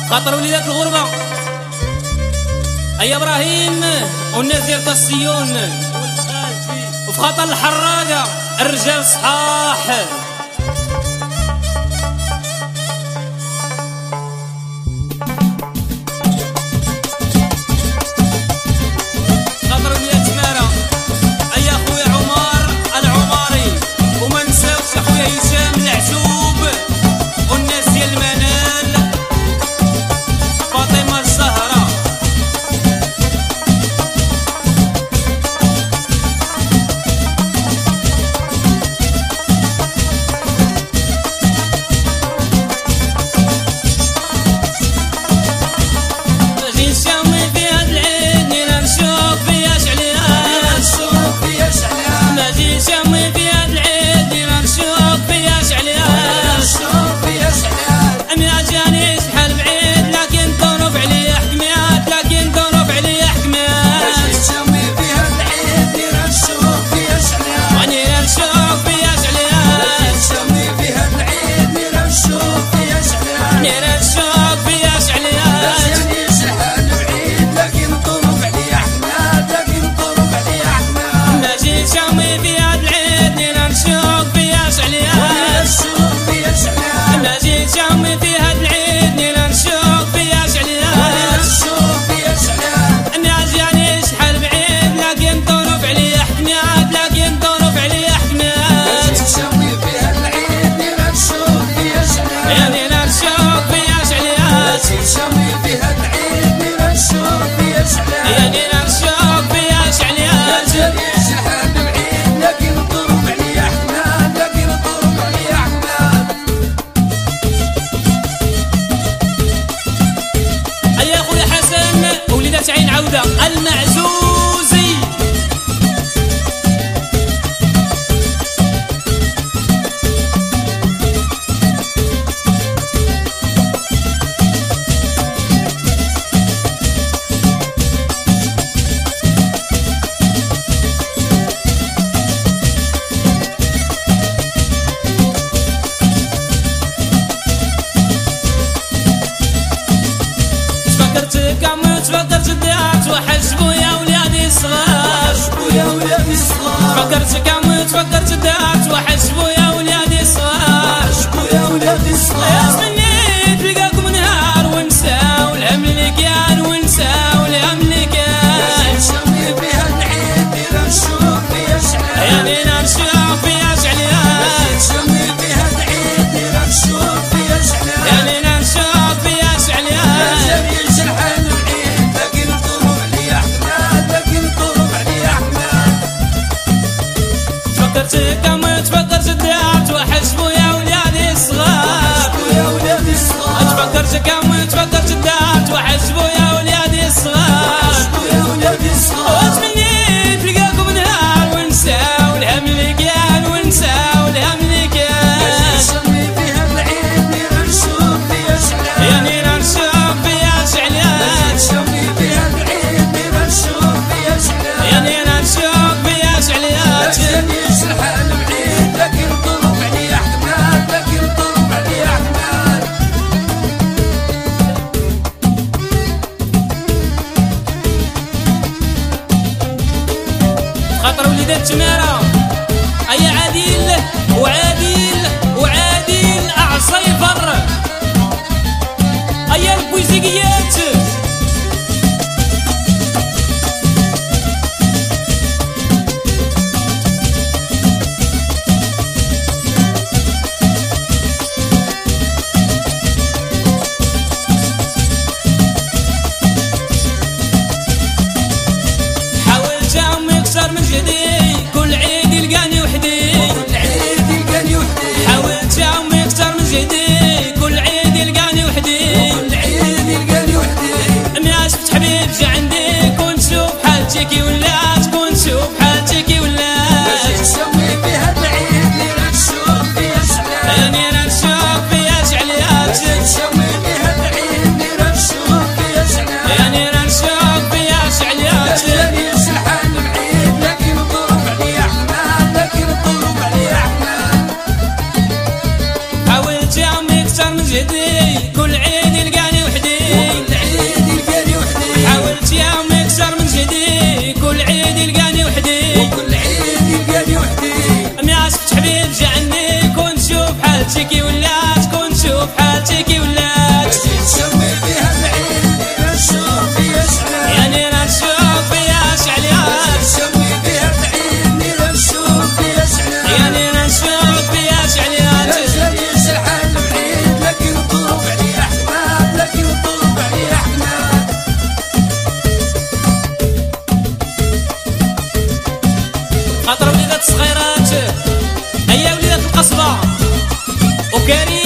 خاطر وليدات الغربة أي إبراهيم والناس ديال كاستيون، وفي خاطر الحراقة الرجال صحاح. عين عودة المعزوزي تفكرت ديات وحسبوا يا ولادي الصغار، فكرت كم تفكرت ديات وحسبوا يا ولادي الصغار، يا مني تلقاكم نهار ونساو الهم اللي كان ونساو الهم اللي كان، شمي فيها العيد دير نشوف فيها شعلان، يا لينا نشوف فيها شعلان، شمي فيها العيد دير نشوف فيها شعلان، يا لينا نشوف فيها شعلان. كم تفكرت ديات وحسبوا يا ولادي الصغار، تفكرت كم تفكرت ديات وحسبوا يا ولادي الصغار، واتمني تلقاكم نهار ونساو الهم اللي كان ونساو الهم اللي كان، شمي فيها العيد دير نشوف فيها شعلان، يا نينا نشوف فيها شعلان، شمي فيها العيد دير نشوف فيها شعلان، يا نينا نشوف فيها شعلان. خاطر وليدات تمارة أي عادل وعادل وعادل أعصيفر أي البويزيقيات حاولت أمي يكسر من جديد كل عيد عيد يلقاني وحدي وكل عيد يلقاني وحدي. ما عشفت حبيب جعني كون نشوف حالتك ولات كون نشوف حالتك ولات تسمي بها العيد نشوف فيها شعلات يعني نشوف فيها شعلات تسمي بها العيد نشوف فيها شعلات يعني نشوف فيها شعلات أجل يسرح العيد لكن طوب عليه أحمد لكن طوب عليه أحمد. خاطر وليدات الصغيرات هيا وليدات القصبة وكريم